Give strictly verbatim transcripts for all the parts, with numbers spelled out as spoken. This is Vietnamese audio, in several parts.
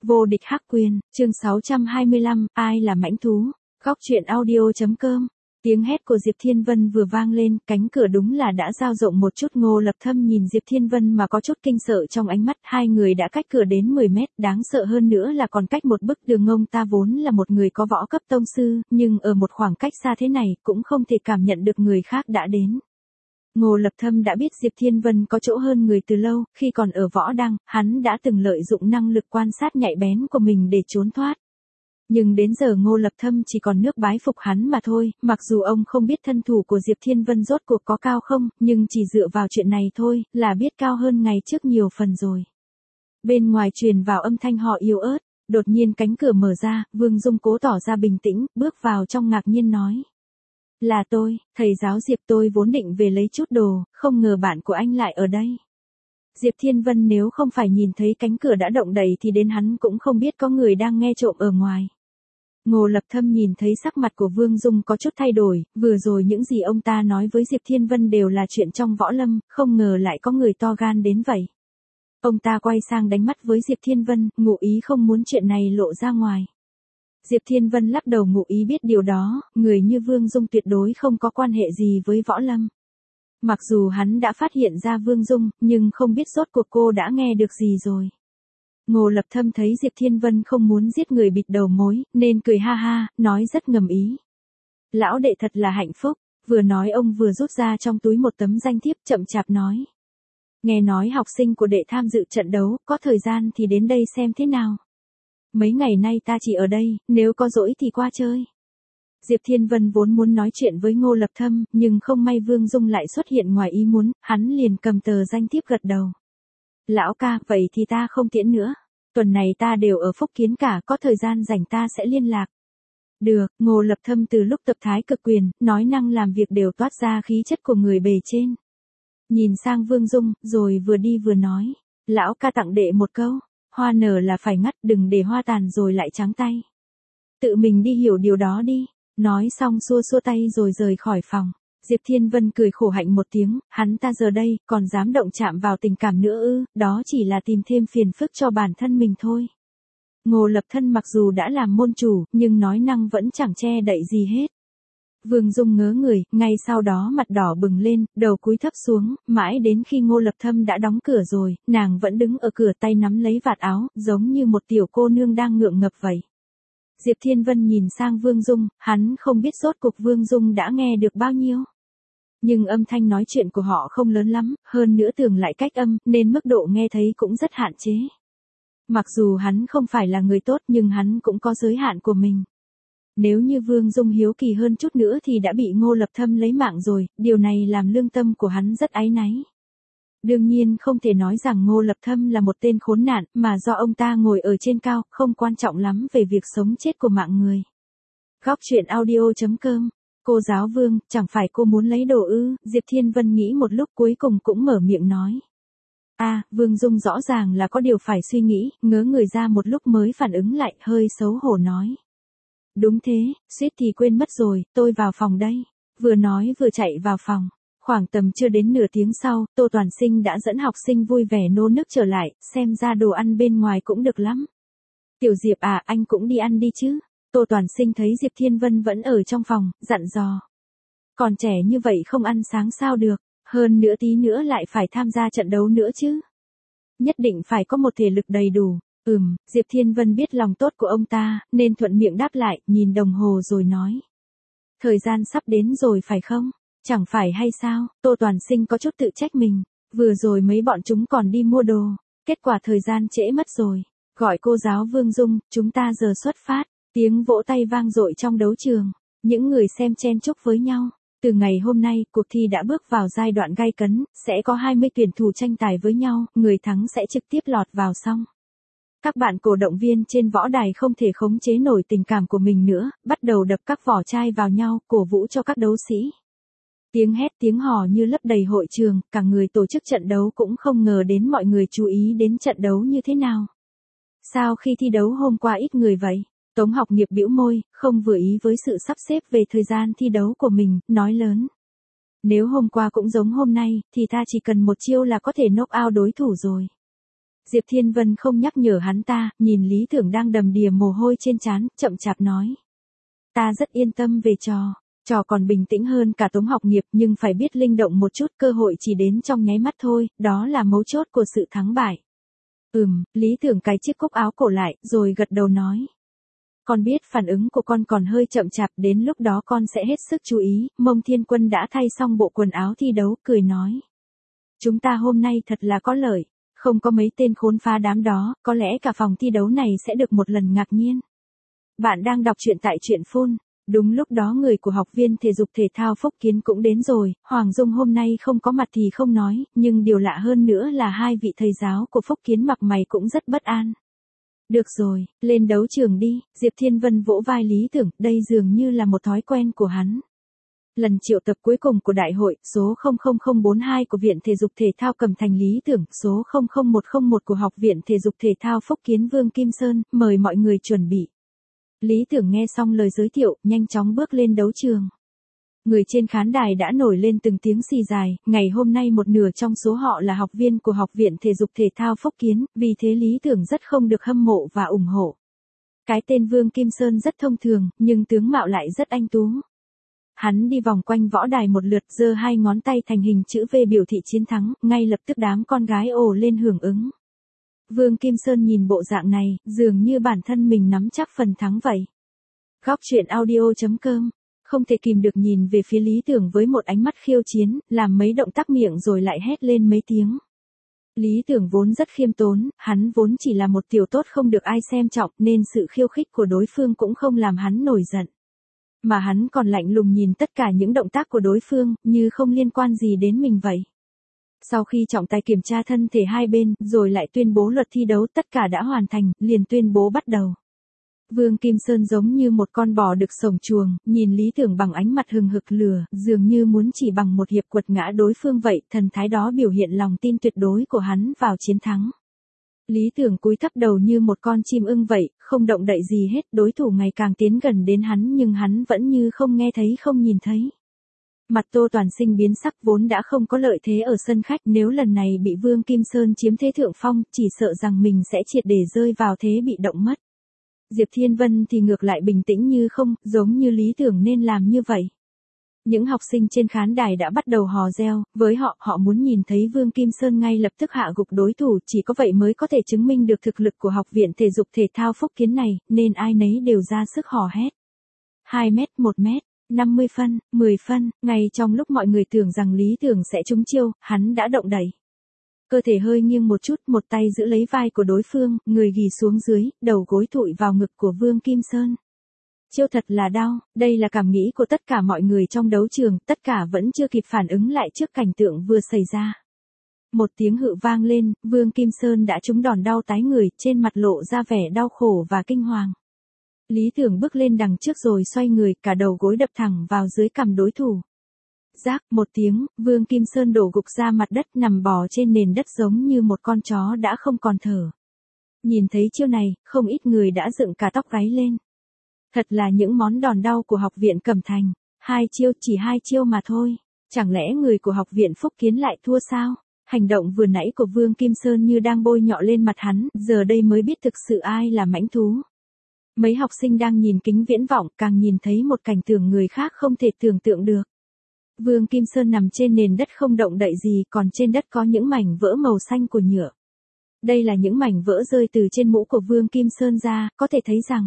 Vô địch hắc quyền, chương sáu trăm hai mươi lăm, ai là mãnh thú, góc truyện audio.com. Tiếng hét của Diệp Thiên Vân vừa vang lên, cánh cửa đúng là đã dao rộng một chút. Ngô Lập Thâm nhìn Diệp Thiên Vân mà có chút kinh sợ trong ánh mắt, hai người đã cách cửa đến mười mét, đáng sợ hơn nữa là còn cách một bức đường. Ông ta vốn là một người có võ cấp tông sư, nhưng ở một khoảng cách xa thế này cũng không thể cảm nhận được người khác đã đến. Ngô Lập Thâm đã biết Diệp Thiên Vân có chỗ hơn người từ lâu, khi còn ở võ đăng, hắn đã từng lợi dụng năng lực quan sát nhạy bén của mình để trốn thoát. Nhưng đến giờ Ngô Lập Thâm chỉ còn nước bái phục hắn mà thôi, mặc dù ông không biết thân thủ của Diệp Thiên Vân rốt cuộc có cao không, nhưng chỉ dựa vào chuyện này thôi, là biết cao hơn ngày trước nhiều phần rồi. Bên ngoài truyền vào âm thanh họ yếu ớt, đột nhiên cánh cửa mở ra, Vương Dung cố tỏ ra bình tĩnh, bước vào trong ngạc nhiên nói. Là tôi, thầy giáo Diệp, tôi vốn định về lấy chút đồ, không ngờ bạn của anh lại ở đây. Diệp Thiên Vân nếu không phải nhìn thấy cánh cửa đã động đậy thì đến hắn cũng không biết có người đang nghe trộm ở ngoài. Ngô Lập Thâm nhìn thấy sắc mặt của Vương Dung có chút thay đổi, vừa rồi những gì ông ta nói với Diệp Thiên Vân đều là chuyện trong võ lâm, không ngờ lại có người to gan đến vậy. Ông ta quay sang đánh mắt với Diệp Thiên Vân, ngụ ý không muốn chuyện này lộ ra ngoài. Diệp Thiên Vân lắc đầu, ngụ ý biết điều đó, người như Vương Dung tuyệt đối không có quan hệ gì với võ lâm. Mặc dù hắn đã phát hiện ra Vương Dung, nhưng không biết rốt cuộc cô đã nghe được gì rồi. Ngô Lập Thâm thấy Diệp Thiên Vân không muốn giết người bịt đầu mối, nên cười ha ha, nói rất ngầm ý. Lão đệ thật là hạnh phúc, vừa nói ông vừa rút ra trong túi một tấm danh thiếp, chậm chạp nói. Nghe nói học sinh của đệ tham dự trận đấu, có thời gian thì đến đây xem thế nào. Mấy ngày nay ta chỉ ở đây, nếu có rỗi thì qua chơi. Diệp Thiên Vân vốn muốn nói chuyện với Ngô Lập Thâm, nhưng không may Vương Dung lại xuất hiện ngoài ý muốn, hắn liền cầm tờ danh thiếp gật đầu. Lão ca, vậy thì ta không tiễn nữa. Tuần này ta đều ở Phúc Kiến cả, có thời gian rảnh ta sẽ liên lạc. Được, Ngô Lập Thâm từ lúc tập thái cực quyền, nói năng làm việc đều toát ra khí chất của người bề trên. Nhìn sang Vương Dung, rồi vừa đi vừa nói. Lão ca tặng đệ một câu, hoa nở là phải ngắt, đừng để hoa tàn rồi lại trắng tay. Tự mình đi hiểu điều đó đi. Nói xong xua xua tay rồi rời khỏi phòng. Diệp Thiên Vân cười khổ hạnh một tiếng, hắn ta giờ đây, còn dám động chạm vào tình cảm nữa ư, đó chỉ là tìm thêm phiền phức cho bản thân mình thôi. Ngô Lập Thân mặc dù đã làm môn chủ, nhưng nói năng vẫn chẳng che đậy gì hết. Vương Dung ngớ người, ngay sau đó mặt đỏ bừng lên, đầu cúi thấp xuống, mãi đến khi Ngô Lập Thâm đã đóng cửa rồi, nàng vẫn đứng ở cửa tay nắm lấy vạt áo, giống như một tiểu cô nương đang ngượng ngập vậy. Diệp Thiên Vân nhìn sang Vương Dung, hắn không biết rốt cuộc Vương Dung đã nghe được bao nhiêu. Nhưng âm thanh nói chuyện của họ không lớn lắm, hơn nữa tường lại cách âm, nên mức độ nghe thấy cũng rất hạn chế. Mặc dù hắn không phải là người tốt nhưng hắn cũng có giới hạn của mình. Nếu như Vương Dung hiếu kỳ hơn chút nữa thì đã bị Ngô Lập Thâm lấy mạng rồi, điều này làm lương tâm của hắn rất áy náy. Đương nhiên không thể nói rằng Ngô Lập Thâm là một tên khốn nạn, mà do ông ta ngồi ở trên cao, không quan trọng lắm về việc sống chết của mạng người. Góc truyện audio.com. Cô giáo Vương, chẳng phải cô muốn lấy đồ ư? Diệp Thiên Vân nghĩ một lúc cuối cùng cũng mở miệng nói. À, Vương Dung rõ ràng là có điều phải suy nghĩ, ngớ người ra một lúc mới phản ứng lại, hơi xấu hổ nói. Đúng thế, suýt thì quên mất rồi, tôi vào phòng đây. Vừa nói vừa chạy vào phòng. Khoảng tầm chưa đến nửa tiếng sau, Tô Toàn Sinh đã dẫn học sinh vui vẻ nô nức trở lại, xem ra đồ ăn bên ngoài cũng được lắm. Tiểu Diệp à, anh cũng đi ăn đi chứ. Tô Toàn Sinh thấy Diệp Thiên Vân vẫn ở trong phòng, dặn dò. Còn trẻ như vậy không ăn sáng sao được, hơn nữa tí nữa lại phải tham gia trận đấu nữa chứ. Nhất định phải có một thể lực đầy đủ. Ừm, Diệp Thiên Vân biết lòng tốt của ông ta, nên thuận miệng đáp lại, nhìn đồng hồ rồi nói. Thời gian sắp đến rồi phải không? Chẳng phải hay sao? Tô Toàn Sinh có chút tự trách mình. Vừa rồi mấy bọn chúng còn đi mua đồ. Kết quả thời gian trễ mất rồi. Gọi cô giáo Vương Dung, chúng ta giờ xuất phát. Tiếng vỗ tay vang dội trong đấu trường. Những người xem chen chúc với nhau. Từ ngày hôm nay, cuộc thi đã bước vào giai đoạn gay cấn. Sẽ có hai mươi tuyển thủ tranh tài với nhau. Người thắng sẽ trực tiếp lọt vào xong. Các bạn cổ động viên trên võ đài không thể khống chế nổi tình cảm của mình nữa. Bắt đầu đập các vỏ chai vào nhau, cổ vũ cho các đấu sĩ. Tiếng hét tiếng hò như lấp đầy hội trường, cả người tổ chức trận đấu cũng không ngờ đến mọi người chú ý đến trận đấu như thế nào. Sao khi thi đấu hôm qua ít người vậy? Tống Học Nghiệp bĩu môi, không vừa ý với sự sắp xếp về thời gian thi đấu của mình, nói lớn. Nếu hôm qua cũng giống hôm nay, thì ta chỉ cần một chiêu là có thể knock out đối thủ rồi. Diệp Thiên Vân không nhắc nhở hắn ta, nhìn Lý Tưởng đang đầm đìa mồ hôi trên trán, chậm chạp nói. Ta rất yên tâm về trò. Trò còn bình tĩnh hơn cả Tống Học Nghiệp, nhưng phải biết linh động một chút, cơ hội chỉ đến trong nháy mắt thôi, đó là mấu chốt của sự thắng bại. Ừm, Lý Tưởng cài chiếc cúc áo cổ lại, rồi gật đầu nói. Con biết phản ứng của con còn hơi chậm chạp, đến lúc đó con sẽ hết sức chú ý. Mông Thiên Quân đã thay xong bộ quần áo thi đấu, cười nói. Chúng ta hôm nay thật là có lợi, không có mấy tên khốn phá đám đó, có lẽ cả phòng thi đấu này sẽ được một lần ngạc nhiên. Bạn đang đọc truyện tại truyện phun. Đúng lúc đó người của học viên thể dục thể thao Phúc Kiến cũng đến rồi, Hoàng Dung hôm nay không có mặt thì không nói, nhưng điều lạ hơn nữa là hai vị thầy giáo của Phúc Kiến mặt mày cũng rất bất an. Được rồi, lên đấu trường đi, Diệp Thiên Vân vỗ vai Lý Tưởng, đây dường như là một thói quen của hắn. Lần triệu tập cuối cùng của đại hội, số không không không bốn hai của Viện Thể dục Thể thao Cẩm Thành Lý Tưởng, số không không một không một của Học viện Thể dục Thể thao Phúc Kiến Vương Kim Sơn, mời mọi người chuẩn bị. Lý Tưởng nghe xong lời giới thiệu, nhanh chóng bước lên đấu trường. Người trên khán đài đã nổi lên từng tiếng xì dài, ngày hôm nay một nửa trong số họ là học viên của Học viện Thể dục Thể thao Phúc Kiến, vì thế Lý Tưởng rất không được hâm mộ và ủng hộ. Cái tên Vương Kim Sơn rất thông thường, nhưng tướng mạo lại rất anh tú. Hắn đi vòng quanh võ đài một lượt, giơ hai ngón tay thành hình chữ V biểu thị chiến thắng, ngay lập tức đám con gái ồ lên hưởng ứng. Vương Kim Sơn nhìn bộ dạng này, dường như bản thân mình nắm chắc phần thắng vậy. Góc truyện audio chấm com không thể kìm được nhìn về phía Lý Tưởng với một ánh mắt khiêu chiến, làm mấy động tác miệng rồi lại hét lên mấy tiếng. Lý Tưởng vốn rất khiêm tốn, hắn vốn chỉ là một tiểu tốt không được ai xem trọng nên sự khiêu khích của đối phương cũng không làm hắn nổi giận. Mà hắn còn lạnh lùng nhìn tất cả những động tác của đối phương, như không liên quan gì đến mình vậy. Sau khi trọng tài kiểm tra thân thể hai bên, rồi lại tuyên bố luật thi đấu tất cả đã hoàn thành, liền tuyên bố bắt đầu. Vương Kim Sơn giống như một con bò được sổng chuồng, nhìn Lý Tưởng bằng ánh mặt hừng hực lửa, dường như muốn chỉ bằng một hiệp quật ngã đối phương vậy, thần thái đó biểu hiện lòng tin tuyệt đối của hắn vào chiến thắng. Lý Tưởng cúi thấp đầu như một con chim ưng vậy, không động đậy gì hết, đối thủ ngày càng tiến gần đến hắn nhưng hắn vẫn như không nghe thấy không nhìn thấy. Mặt Tô Toàn Sinh biến sắc, vốn đã không có lợi thế ở sân khách, nếu lần này bị Vương Kim Sơn chiếm thế thượng phong, chỉ sợ rằng mình sẽ triệt để rơi vào thế bị động mất. Diệp Thiên Vân thì ngược lại bình tĩnh như không, giống như Lý Tưởng nên làm như vậy. Những học sinh trên khán đài đã bắt đầu hò reo, với họ, họ muốn nhìn thấy Vương Kim Sơn ngay lập tức hạ gục đối thủ, chỉ có vậy mới có thể chứng minh được thực lực của Học viện Thể dục Thể thao Phúc Kiến này, nên ai nấy đều ra sức hò hét. hai mét, một mét, năm mươi phân, mười phân, ngay trong lúc mọi người tưởng rằng Lý Tưởng sẽ trúng chiêu, hắn đã động đẩy. Cơ thể hơi nghiêng một chút, một tay giữ lấy vai của đối phương, người ghì xuống dưới, đầu gối thụi vào ngực của Vương Kim Sơn. Chiêu thật là đau, đây là cảm nghĩ của tất cả mọi người trong đấu trường, tất cả vẫn chưa kịp phản ứng lại trước cảnh tượng vừa xảy ra. Một tiếng hự vang lên, Vương Kim Sơn đã trúng đòn đau tái người, trên mặt lộ ra vẻ đau khổ và kinh hoàng. Lý Tưởng bước lên đằng trước rồi xoay người, cả đầu gối đập thẳng vào dưới cằm đối thủ. Rác, một tiếng, Vương Kim Sơn đổ gục ra mặt đất, nằm bò trên nền đất giống như một con chó đã không còn thở. Nhìn thấy chiêu này, không ít người đã dựng cả tóc gáy lên. Thật là những món đòn đau của Học viện Cẩm Thành. Hai chiêu, chỉ hai chiêu mà thôi. Chẳng lẽ người của Học viện Phúc Kiến lại thua sao? Hành động vừa nãy của Vương Kim Sơn như đang bôi nhọ lên mặt hắn, giờ đây mới biết thực sự ai là mãnh thú. Mấy học sinh đang nhìn kính viễn vọng, càng nhìn thấy một cảnh tượng người khác không thể tưởng tượng được. Vương Kim Sơn nằm trên nền đất không động đậy gì, còn trên đất có những mảnh vỡ màu xanh của nhựa. Đây là những mảnh vỡ rơi từ trên mũ của Vương Kim Sơn ra, có thể thấy rằng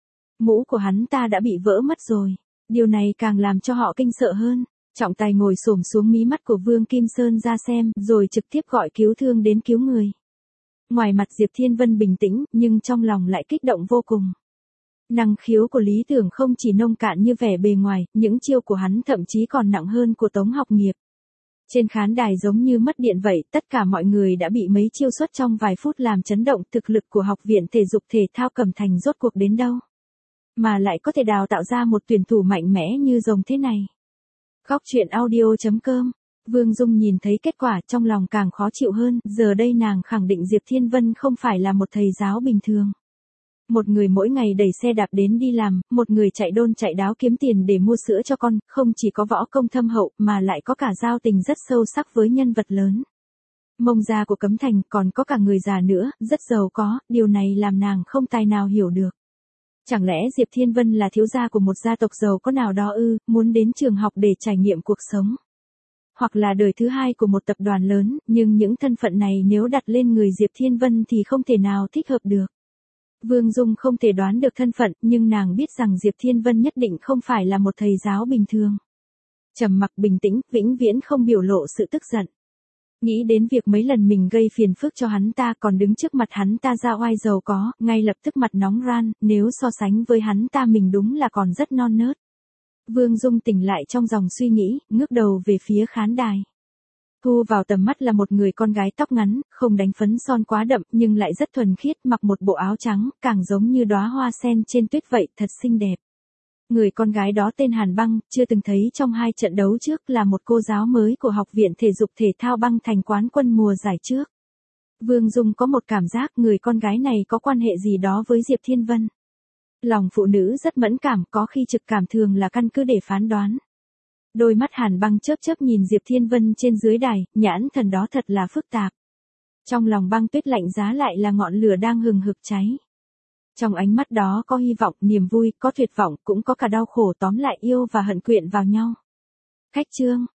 mũ của hắn ta đã bị vỡ mất rồi. Điều này càng làm cho họ kinh sợ hơn. Trọng tài ngồi xổm xuống mí mắt của Vương Kim Sơn ra xem, rồi trực tiếp gọi cứu thương đến cứu người. Ngoài mặt Diệp Thiên Vân bình tĩnh, nhưng trong lòng lại kích động vô cùng. Năng khiếu của Lý Tưởng không chỉ nông cạn như vẻ bề ngoài, những chiêu của hắn thậm chí còn nặng hơn của Tống Học Nghiệp. Trên khán đài giống như mất điện vậy, tất cả mọi người đã bị mấy chiêu xuất trong vài phút làm chấn động. Thực lực của Học viện Thể dục Thể thao Cẩm Thành rốt cuộc đến đâu, mà lại có thể đào tạo ra một tuyển thủ mạnh mẽ như rồng thế này. Góc truyện audio chấm com Vương Dung nhìn thấy kết quả trong lòng càng khó chịu hơn, giờ đây nàng khẳng định Diệp Thiên Vân không phải là một thầy giáo bình thường. Một người mỗi ngày đẩy xe đạp đến đi làm, một người chạy đôn chạy đáo kiếm tiền để mua sữa cho con, không chỉ có võ công thâm hậu mà lại có cả giao tình rất sâu sắc với nhân vật lớn. Mông gia của Cấm Thành còn có cả người già nữa, rất giàu có, điều này làm nàng không tài nào hiểu được. Chẳng lẽ Diệp Thiên Vân là thiếu gia của một gia tộc giàu có nào đó ư, muốn đến trường học để trải nghiệm cuộc sống? Hoặc là đời thứ hai của một tập đoàn lớn, nhưng những thân phận này nếu đặt lên người Diệp Thiên Vân thì không thể nào thích hợp được. Vương Dung không thể đoán được thân phận, nhưng nàng biết rằng Diệp Thiên Vân nhất định không phải là một thầy giáo bình thường. Trầm mặc bình tĩnh, vĩnh viễn không biểu lộ sự tức giận. Nghĩ đến việc mấy lần mình gây phiền phức cho hắn ta còn đứng trước mặt hắn ta ra oai giàu có, ngay lập tức mặt nóng ran, nếu so sánh với hắn ta mình đúng là còn rất non nớt. Vương Dung tỉnh lại trong dòng suy nghĩ, ngước đầu về phía khán đài. Thu vào tầm mắt là một người con gái tóc ngắn, không đánh phấn son quá đậm nhưng lại rất thuần khiết, mặc một bộ áo trắng, càng giống như đóa hoa sen trên tuyết vậy, thật xinh đẹp. Người con gái đó tên Hàn Băng, chưa từng thấy trong hai trận đấu trước, là một cô giáo mới của Học viện Thể dục Thể thao Băng Thành quán quân mùa giải trước. Vương Dung có một cảm giác người con gái này có quan hệ gì đó với Diệp Thiên Vân. Lòng phụ nữ rất mẫn cảm, có khi trực cảm thường là căn cứ để phán đoán. Đôi mắt Hàn Băng chớp chớp nhìn Diệp Thiên Vân trên dưới đài, nhãn thần đó thật là phức tạp. Trong lòng Băng Tuyết lạnh giá lại là ngọn lửa đang hừng hực cháy. Trong ánh mắt đó có hy vọng, niềm vui, có tuyệt vọng, cũng có cả đau khổ, tóm lại yêu và hận quyện vào nhau. Khách trương